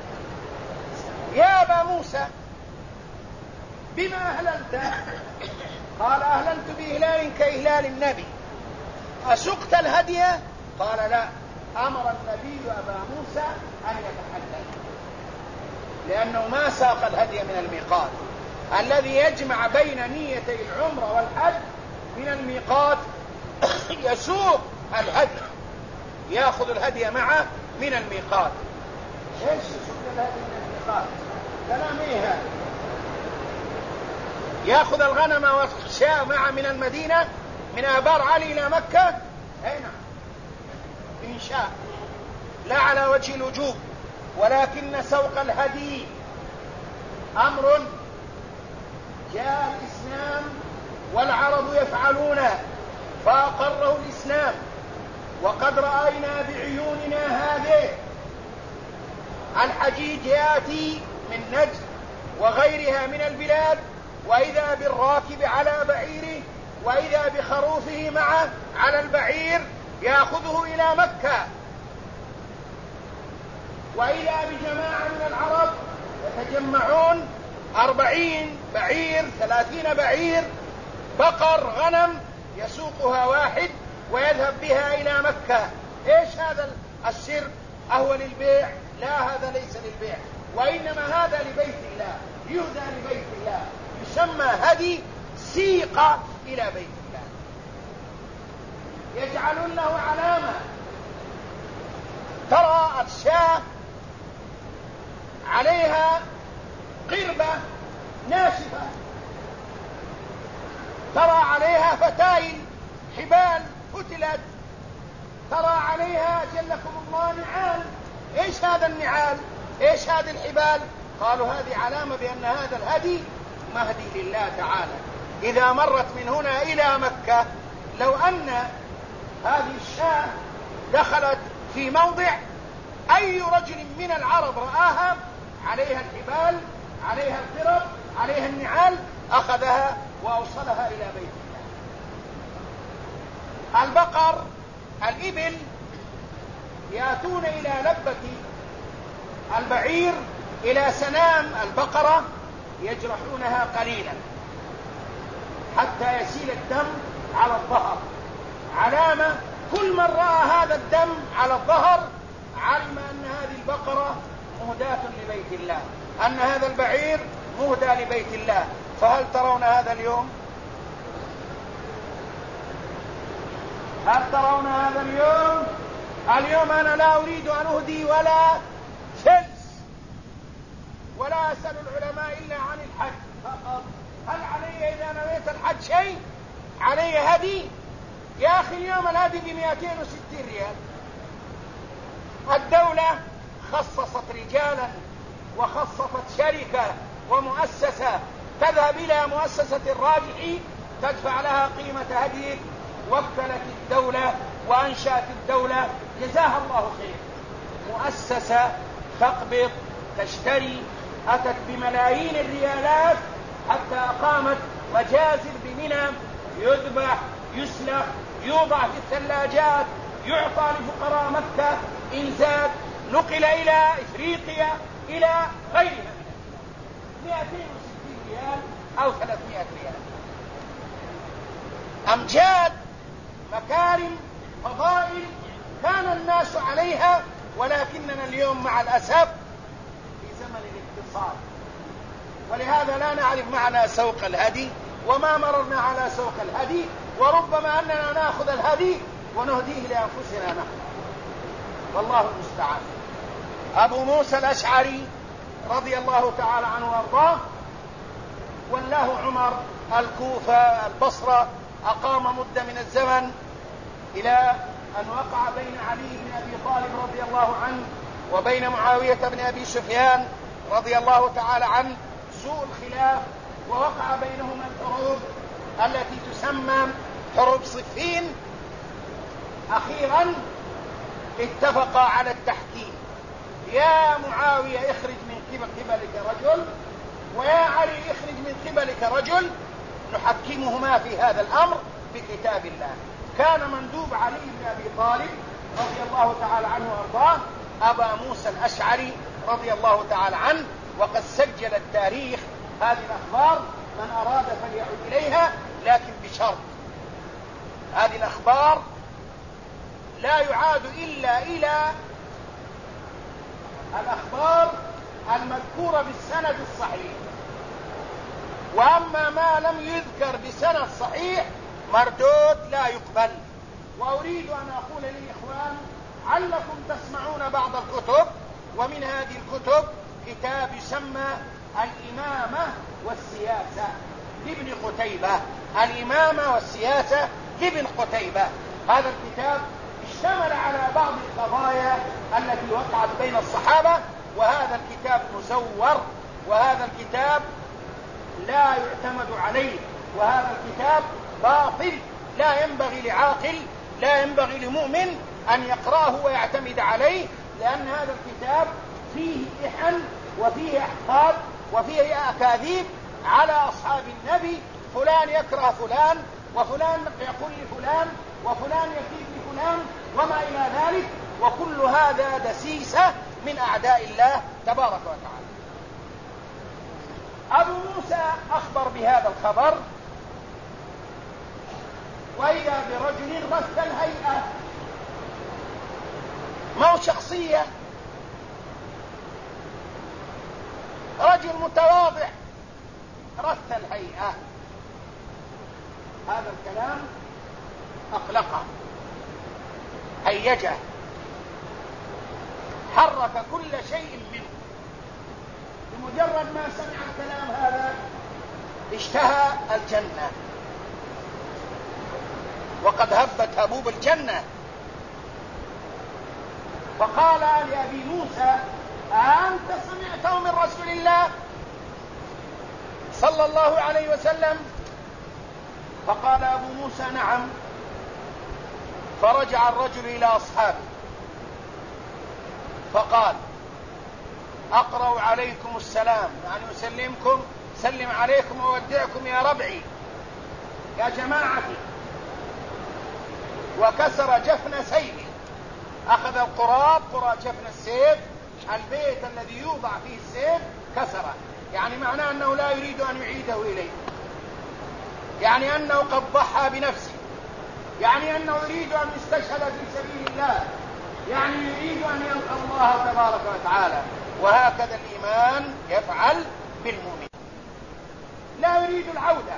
يا أبا موسى بما أهللت؟ قال: أهللت بإهلال كإهلال النبي. أسقت الهدي؟ قال: لا. أمر النبي أبا موسى أن يتحلل، لأنه ما ساق الهدي من الميقات. الذي يجمع بين نيتي العمرة والحج من الميقات يسوق الهدي، يأخذ الهدي معه من الميقات. ايش يسوق الهدي من الميقات؟ كلام ايه هذا؟ يأخذ الغنم والشاة معه من المدينة، من آبار علي إلى مكة؟ أي نعم، إن شاء، لا على وجه الوجوب، ولكن سوق الهدي أمر جاء الإسلام والعرب يفعلونه فأقره الإسلام، وقد رأينا بعيوننا هذه. الحجيج يأتي من نجد وغيرها من البلاد، وإذا بالراكب على بعيره وإذا بخروفه معه على البعير يأخذه إلى مكة، وإذا بجماعة من العرب يتجمعون 40 بعير 30 بعير بقر غنم يسوقها واحد ويذهب بها إلى مكة. إيش هذا السر؟ أهو للبيع؟ لا، هذا ليس للبيع، وإنما هذا لبيت الله، يهدى لبيت الله، يسمى هدي سيق إلى بيت الله. يجعلون له علامة. ترى الشاة عليها قربة ناشفة، ترى عليها فتايل حبال فتلت، ترى عليها جلكم الله نعال. ايش هذا النعال؟ ايش هذه الحبال؟ قالوا هذه علامة بأن هذا الهدي مهدي لله تعالى. إذا مرت من هنا إلى مكة، لو أن هذه الشاة دخلت في موضع أي رجل من العرب رآها عليها الحبال، عليها القرب، عليها النعال، أخذها وأوصلها إلى بيت الله. البقر، الإبل يأتون إلى لبة البعير، إلى سنام البقرة، يجرحونها قليلا حتى يسيل الدم على الظهر، علامة كل من رأى هذا الدم على الظهر علم أن هذه البقرة مهداة لبيت الله، أن هذا البعير مهدى لبيت الله. فهل ترون هذا اليوم؟ هل ترون هذا اليوم؟ اليوم أنا لا أريد أن أهدي ولا فلس، ولا أسأل العلماء إلا عن الحج فقط. هل علي إذا نويت الحج شيء؟ علي هدي؟ يا أخي اليوم الهدي ب260 ريال. الدولة خصصت رجالا وخصصت شركة ومؤسسة تذهب إلى مؤسسة الراجحي تدفع لها قيمة هديك. وكلت الدولة وأنشأت الدولة جزاها الله خير مؤسسة تقبض تشتري، أتت بملايين الريالات حتى أقامت مجازر بمنى، يذبح يسلخ يوضع في الثلاجات، يعطى لفقراء مكة إن زاد، نقل إلى إفريقيا إلى غيرها. 260 ريال أو 300 ريال. أمجاد، مكارم، فضائل كان الناس عليها، ولكننا اليوم مع الأسف في زمن الاقتصاد، ولهذا لا نعرف معنى سوق الهدي وما مررنا على سوق الهدي، وربما أننا نأخذ الهدي ونهديه لأنفسنا نحن، والله المستعان. أبو موسى الأشعري رضي الله تعالى عنه وارضاه ولاه عمر الكوفة البصرة، أقام مدة من الزمن إلى أن وقع بين علي بن أبي طالب رضي الله عنه وبين معاوية بن أبي سفيان رضي الله تعالى عنه سوء الخلاف، ووقع بينهما الحروب التي تسمى حروب صفين. أخيرا اتفقا على التحكيم، يا معاوية اخرج من قبلك رجل، ويا علي اخرج من قبلك رجل، نحكمهما في هذا الأمر بكتاب الله. كان مندوب علي بن أبي طالب رضي الله تعالى عنه وارضاه أبا موسى الأشعري رضي الله تعالى عنه، وقد سجل التاريخ هذه الأخبار، من أراد فليعد إليها، لكن بشرط هذه الأخبار لا يعاد إلا إلى الأخبار المذكورة بالسند الصحيح، وأما ما لم يذكر بسند صحيح مردود لا يقبل. وأريد أن أقول للإخوان علكم تسمعون بعض الكتب، ومن هذه الكتب كتاب يسمى الإمامة والسياسة لابن قتيبة، الإمامة والسياسة لابن قتيبة. هذا الكتاب اشتمل على بعض القضايا التي وقعت بين الصحابة، وهذا الكتاب مزور، وهذا الكتاب لا يعتمد عليه، وهذا الكتاب باطل، لا ينبغي لعاقل، لا ينبغي لمؤمن أن يقرأه ويعتمد عليه، لأن هذا الكتاب فيه إحن وفيه أحقاد وفيه أكاذيب على أصحاب النبي. فلان يكره فلان وفلان يقول لفلان وفلان يكيد لفلان وما إلى ذلك، وكل هذا دسيسة من أعداء الله تبارك وتعالى. أبو موسى أخبر بهذا الخبر، وإذا برجل رث الهيئة، ما هو شخصية، رجل متواضع رث الهيئة. هذا الكلام أقلقه، هيجه، حرك كل شيء منه. بمجرد ما سمع الكلام هذا اشتهى الجنة، وقد هبت هبوب الجنة. فقال لأبي موسى: أنت سمعته من رسول الله صلى الله عليه وسلم؟ فقال أبو موسى: نعم. فرجع الرجل إلى أصحابه فقال: أقرأ عليكم السلام، يعني أسلمكم، سلم عليكم وودعكم يا ربعي يا جماعتي. وكسر جفن سيفه، أخذ القراب، قراب جفن السيف، البيت الذي يوضع فيه السيف، كسره، يعني معناه أنه لا يريد أن يعيده إليه، يعني أنه قد ضحى بنفسه، يعني أنه يريد أن يستشهد في سبيل الله، يعني يريد أن يلقى الله تبارك وتعالى. وهكذا الإيمان يفعل بالمؤمن، لا يريد العودة،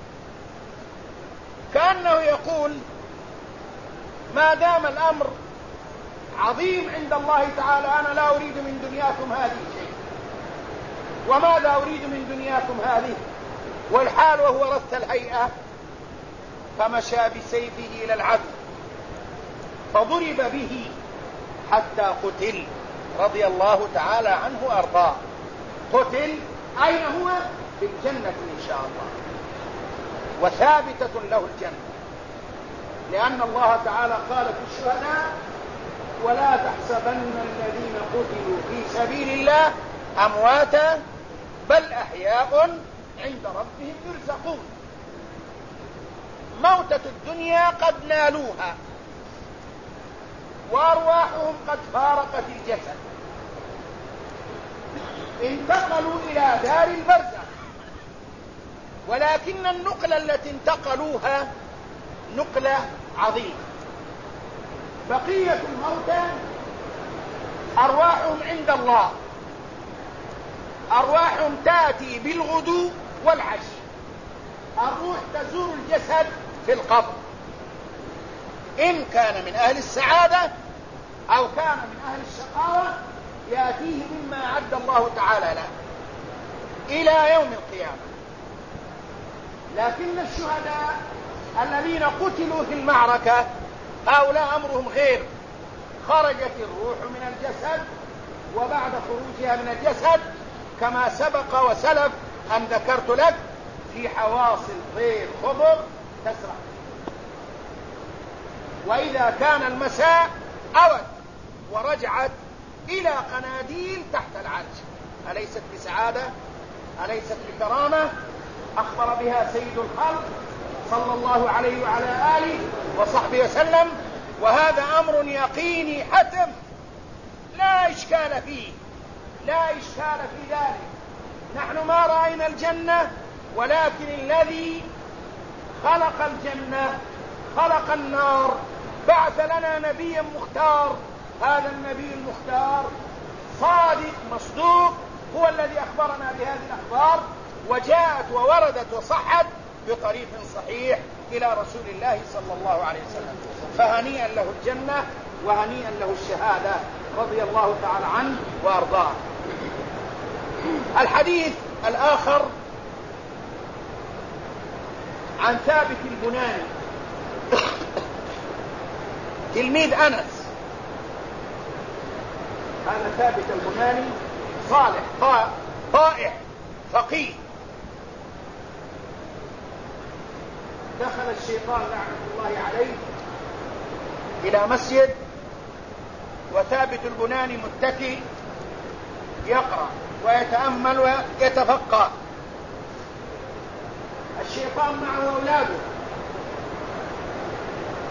كأنه يقول: ما دام الأمر عظيم عند الله تعالى أنا لا أريد من دنياكم هذه شيء، وماذا أريد من دنياكم هذه؟ والحال وهو رث الهيئة. فمشى بسيفه إلى العدو فضرب به حتى قتل رضي الله تعالى عنه وأرضاه. قتل أين هو؟ في الجنة إن شاء الله، وثابتة له الجنة، لأن الله تعالى قال في الشهداء: ولا تحسبن الذين قتلوا في سبيل الله أمواتا بل أحياء عند ربهم يرزقون. موتة الدنيا قد نالوها، وأرواحهم قد فارقت الجسد، انتقلوا إلى دار البرزخ، ولكن النقلة التي انتقلوها نقلة عظيمة. بقية الموتى أرواحهم عند الله، أرواحهم تأتي بالغدو والعشي، الروح تزور الجسد في القبر، إن كان من أهل السعادة أو كان من أهل الشقاوة يأتيه مما أعد الله تعالى له إلى يوم القيامة. لكن الشهداء الذين قتلوا في المعركة هؤلاء أمرهم غير، خرجت الروح من الجسد، وبعد خروجها من الجسد كما سبق وسلف أن ذكرت لك في حواصل طير خضر تسرح، وإذا كان المساء أوت ورجعت إلى قناديل تحت العرش. أليست بسعادة؟ أليست بكرامة؟ أخبر بها سيد الخلق صلى الله عليه وعلى آله وصحبه وسلم، وهذا أمر يقيني حتم لا إشكال فيه، لا إشكال في ذلك. نحن ما رأينا الجنة، ولكن الذي خلق الجنة خلق النار، بعث لنا نبيا مختار. هذا النبي المختار صادق مصدوق، هو الذي أخبرنا بهذه الأخبار، وجاءت ووردت وصحت بطريق صحيح إلى رسول الله صلى الله عليه وسلم. فهنيئا له الجنة وهنيئا له الشهادة رضي الله تعالى عنه وأرضاه. الحديث الآخر عن ثابت البناني تلميذ أنس. هذا ثابت البناني صالح طائع فقيه. دخل الشيطان لعنة الله عليه إلى مسجد، وثابت البناني متكي يقرأ ويتأمل ويتفقه. الشيطان معه أولاده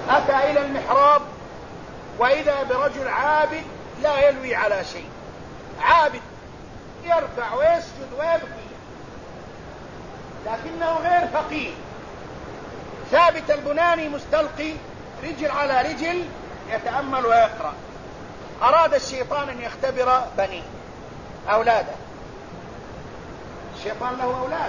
أتى إلى المحراب وإذا برجل عابد لا يلوي على شيء، عابد يركع ويسجد ويبكي لكنه غير فقيه. ثابت البناني مستلقي رجل على رجل يتأمل ويقرأ. أراد الشيطان أن يختبر بنيه أولاده. الشيطان له أولاد.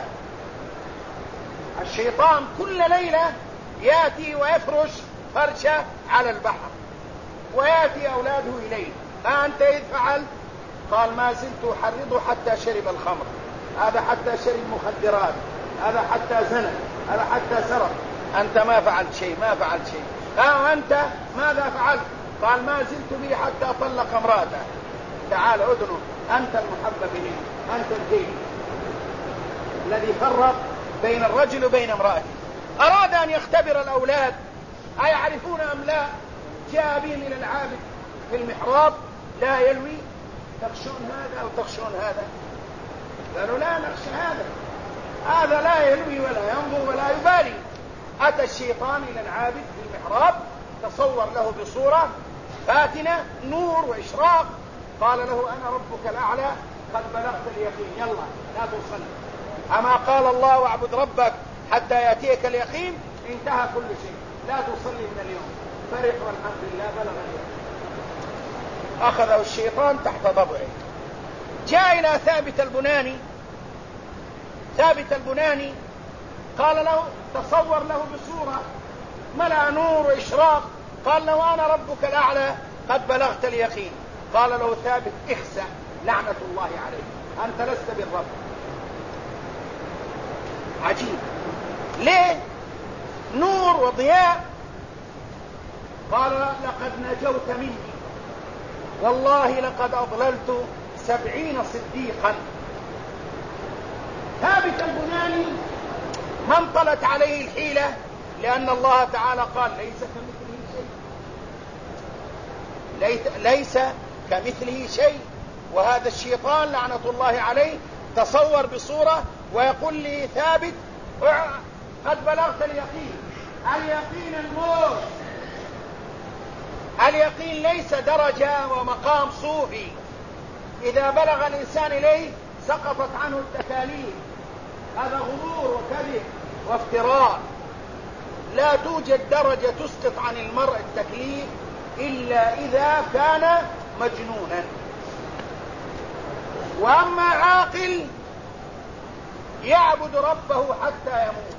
الشيطان كل ليلة يأتي ويفرش فرشة على البحر ويأتي أولاده إليه. ما أنت إذ فعلت؟ قال ما زلت أحرضه حتى شرب الخمر، هذا حتى شرب مخدرات، هذا حتى زنى، هذا حتى سرق. أنت ما فعلت شيء، ما فعلت شيء. أنت ماذا فعلت؟ قال ما زلت به حتى طلق امرأته. تعال أذنه، أنت المحبب إليه، أنت الدين الذي فرق بين الرجل وبين امرأته. أراد أن يختبر الأولاد أيعرفون أم لا. جاء بهم إلى العابد في المحراب لا يلوي. تخشون هذا أو تخشون هذا؟ قالوا لا نخشى هذا، هذا لا يلوي ولا ينظر ولا يبالي. أتى الشيطان إلى العابد في المحراب، تصور له بصورة فاتنة نور وإشراق، قال له أنا ربك الأعلى، قد بلغت اليقين، يلا لا تصلي. أما قال الله واعبد ربك حتى يأتيك اليقين، انتهى كل شيء، لا تصلي من اليوم. فرح والحمد لله بلغ اليقين. أخذه الشيطان تحت ضبعه. جاء إلى ثابت البناني. ثابت البناني قال له، تصور له بصورة ملأ نور وإشراق، قال له أنا ربك الأعلى قد بلغت اليقين. قال له ثابت اخسأ لعنة الله عليك، أنت لست بالرب. عجيب، ليه؟ نور وضياء. قال لقد نجوت مني، والله لقد أضللت 70 صديقا. ثابت البناني ما انطلت عليه الحيلة، لأن الله تعالى قال ليس كمثله شيء، ليس كمثله شيء. وهذا الشيطان لعنة الله عليه تصور بصورة ويقول لي ثابت قد بلغت اليقين. اليقين الموت. اليقين ليس درجة ومقام صوفي إذا بلغ الإنسان إليه سقطت عنه التكاليف. هذا غرور وكذب وافتراء. لا توجد درجة تسقط عن المرء التكليف إلا إذا كان مجنونا. وأما عاقل يعبد ربه حتى يموت.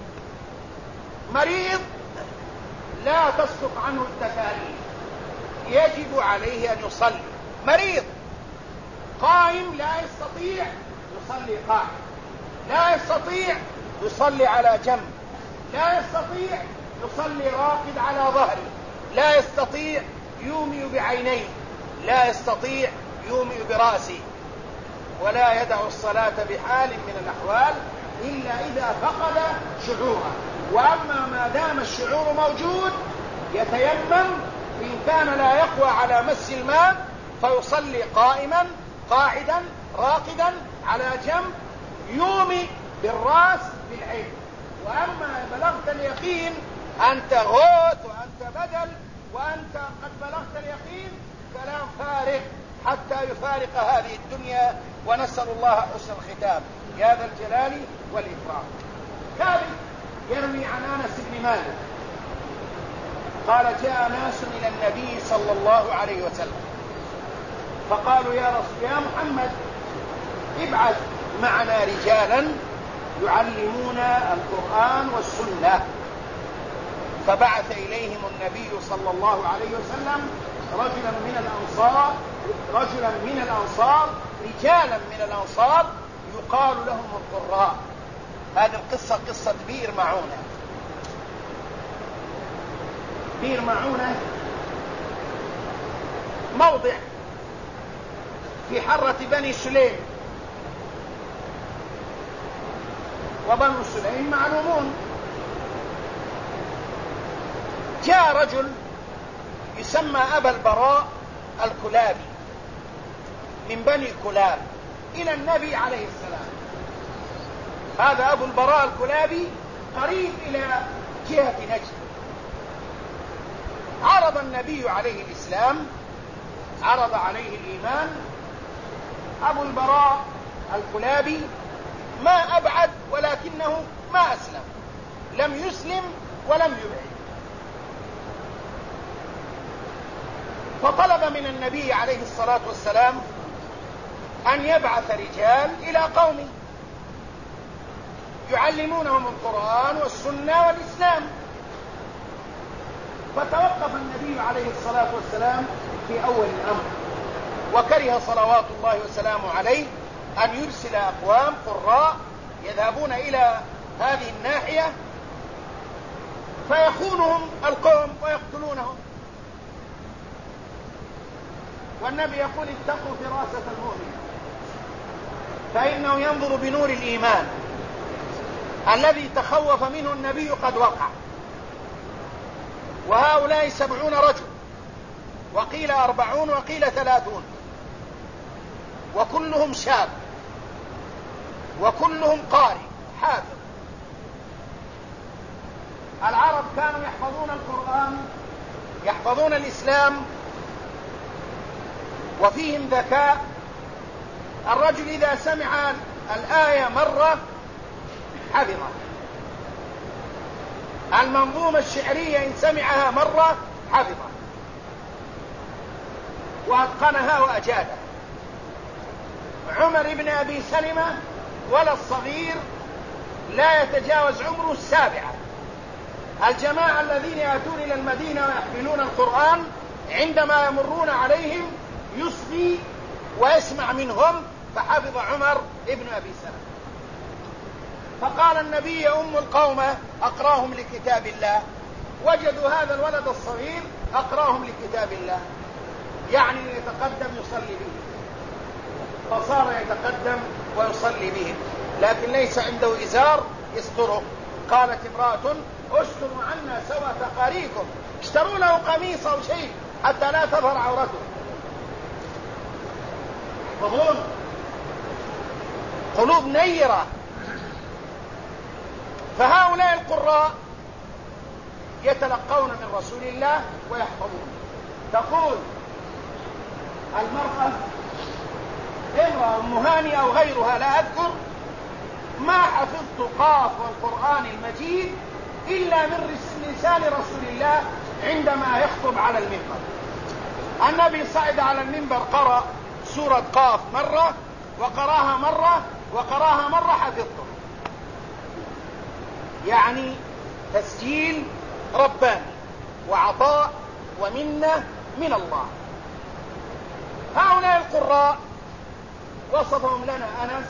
مريض لا تسقط عنه التكاليف، يجب عليه أن يصلي. مريض قائم لا يستطيع يصلي قاعد، لا يستطيع يصلي على جنب، لا يستطيع يصلي راقد على ظهره، لا يستطيع يومئ بعينيه، لا يستطيع يومئ برأسه، ولا يدع الصلاة بحال من الأحوال إلا إذا فقد شعوره. وأما ما دام الشعور موجود يتيمم، إن كان لا يقوى على مس الماء فيصلي قائما قاعدا راقدا على جنب، يومي بالراس بالعين. وأما بلغت اليقين أنت غوث وأنت بدل وأنت قد بلغت اليقين، كلام فارغ حتى يفارق هذه الدنيا، ونسأل الله حسن الختام يا ذا الجلال والإكرام. ثابت يروي عن أنس بن مالك قال جاء ناس إلى النبي صلى الله عليه وسلم فقالوا يا محمد ابعث معنا رجالا يعلمونا القرآن والسنة. فبعث إليهم النبي صلى الله عليه وسلم رجلا من الأنصار رجالا من الأنصار يقال لهم القراء. هذه القصة قصة بئر معونة. بئر معونة موضع في حرة بني سليم، وبنو سليم معلومون. جاء رجل يسمى أبا البراء الكلابي من بني كلاب إلى النبي عليه السلام. هذا أبو البراء الكلابي قريب إلى جهة نجد. عرض النبي عليه الإسلام، عرض عليه الإيمان. أبو البراء الكلابي ما أبعد ولكنه ما أسلم، لم يسلم ولم يبعد. فطلب من النبي عليه الصلاة والسلام أن يبعث رجال إلى قومه يعلمونهم القرآن والسنة والإسلام. فتوقف النبي عليه الصلاة والسلام في أول الأمر، وكره صلوات الله وسلامه عليه أن يرسل أقوام قراء يذهبون إلى هذه الناحية فيخونهم القوم ويقتلونهم. والنبي يقول اتقوا فراسة المؤمن فإنه ينظر بنور الإيمان، الذي تخوف منه النبي قد وقع. وهؤلاء 70 رجل، وقيل 40 وقيل 30، وكلهم شاب وكلهم قارئ حافظ. العرب كانوا يحفظون القرآن، يحفظون الإسلام، وفيهم ذكاء. الرجل إذا سمع الآية مرة حفظها، المنظومة الشعرية إن سمعها مرة حفظها وأتقنها وأجادها. عمر بن أبي سلمة ولا الصغير لا يتجاوز عمره 7. الجماعة الذين يأتون إلى المدينة ويحملون القرآن عندما يمرون عليهم يصغي ويسمع منهم، فحفظ عمر ابن أبي سلمة. فقال النبي يا أم القوم أقراهم لكتاب الله، وجدوا هذا الولد الصغير أقراهم لكتاب الله، يعني يتقدم يصلي به، فصار يتقدم ويصلي بهم، لكن ليس عنده إزار يستره. قالت امرأة اشتروا عنا سوى تقاريكم، اشتروا له قميص أو شيء حتى لا تظهر عورته. يحفظون، قلوب نيرة. فهؤلاء القراء يتلقون من رسول الله ويحفظون. تقول المرأة امرأة أم هاني أو غيرها لا أذكر، ما حفظت قاف والقرآن المجيد إلا من لسان رسول الله عندما يخطب على المنبر. النبي صعد على المنبر قرأ سورة قاف مرة، وقراها مرة، وقراها مرة، حفظته. يعني تسجيل رباني وعطاء ومنة من الله. هؤلاء القراء وصفهم لنا أنس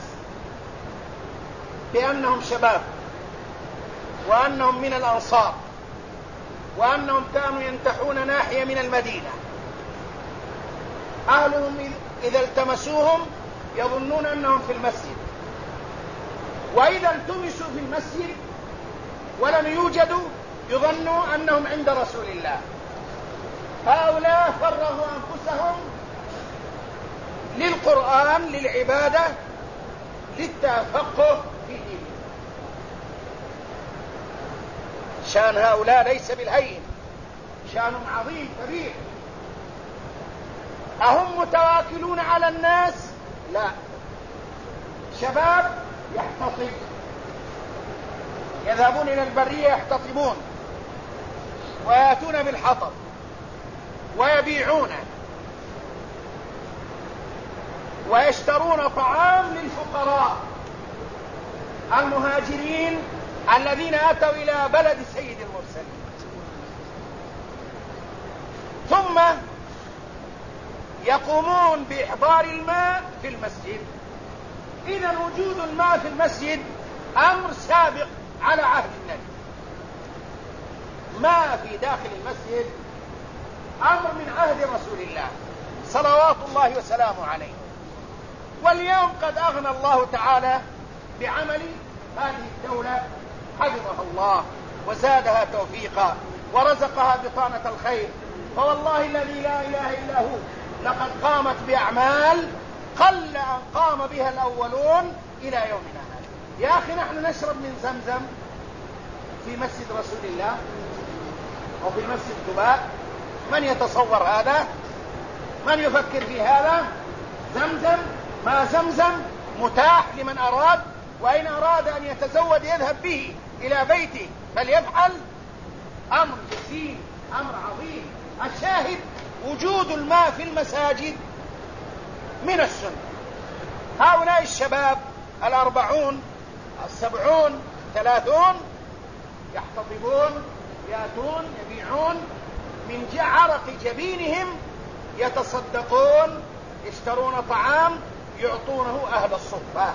بأنهم شباب، وأنهم من الأنصار، وأنهم كانوا ينتحون ناحية من المدينة. أهلهم إذا التمسوهم يظنون أنهم في المسجد، وإذا التمسوا في المسجد ولم يوجدوا يظنوا أنهم عند رسول الله. هؤلاء فرغوا أنفسهم للقرآن، للعبادة، للتفقه في دينه. شان هؤلاء ليس بالهين، شان عظيم كبير. أهم متواكلون على الناس؟ لا، شباب يحتطب، يذهبون إلى البرية يحتطبون ويأتون بالحطب ويبيعونه ويشترون طعام للفقراء المهاجرين الذين أتوا إلى بلد سيد المرسلين. ثم يقومون بإحضار الماء في المسجد. إذا وجود الماء في المسجد أمر سابق على عهد النبي. ما في داخل المسجد أمر من عهد رسول الله صلوات الله وسلامه عليه. واليوم قد أغنى الله تعالى بعمل هذه الدولة، حفظها الله وزادها توفيقا ورزقها بطانة الخير. فوالله الذي لا إله إلا هو لقد قامت بأعمال قل أن قام بها الأولون إلى يومنا هذا. يا أخي نحن نشرب من زمزم في مسجد رسول الله وفي مسجد قباء، من يتصور هذا؟ من يفكر في هذا؟ زمزم، ما زمزم متاح لمن أراد، وإن أراد أن يتزود يذهب به إلى بيته فليفعل. أمر جسيم، أمر عظيم. الشاهد وجود الماء في المساجد من السنة. هؤلاء الشباب 40 70 30 يحتطبون، يأتون يبيعون من عرق جبينهم، يتصدقون، يشترون طعام يعطونه أهل الصفة.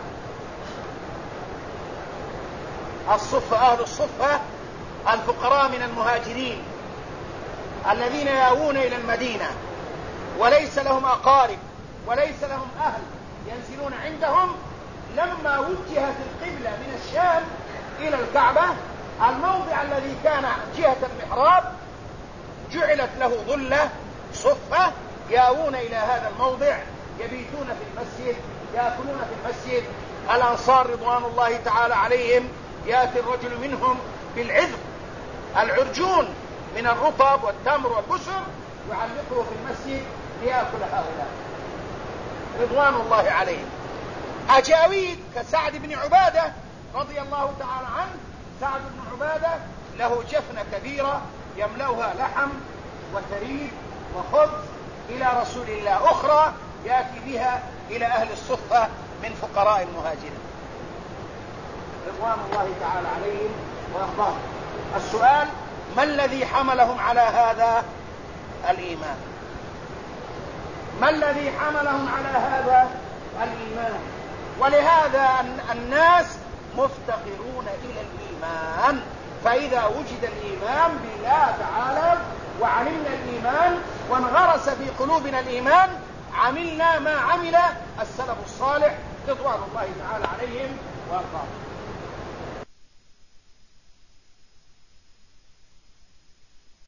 الصفة، أهل الصفة الفقراء من المهاجرين الذين يأوون إلى المدينة وليس لهم أقارب وليس لهم أهل ينزلون عندهم. لما وجهت القبلة من الشام إلى الكعبة، الموضع الذي كان جهة المحراب جعلت له ظلة صفة، يأوون إلى هذا الموضع، يبيتون في المسجد، يأكلون في المسجد. الأنصار رضوان الله تعالى عليهم يأتي الرجل منهم بالعذق، العرجون من الرطب والتمر والبسر، يعلقه في المسجد ليأكل هؤلاء رضوان الله عليهم. أجاويد كسعد بن عبادة رضي الله تعالى عنه. سعد بن عبادة له جفنة كبيرة يملأها لحم وثريد وخبز إلى رسول الله، أخرى يأتي بها إلى أهل الصفة من فقراء المهاجرين رضوان الله تعالى عليهم وأرضاهم. السؤال: ما الذي حملهم على هذا الإيمان؟ ما الذي حملهم على هذا الإيمان؟ ولهذا الناس مفتقرون إلى الإيمان. فإذا وجد الإيمان بالله تعالى وعلمنا الإيمان وانغرس في قلوبنا الإيمان، عملنا ما عمل السلف الصالح رضوان الله تعالى عليهم وأرضاهم.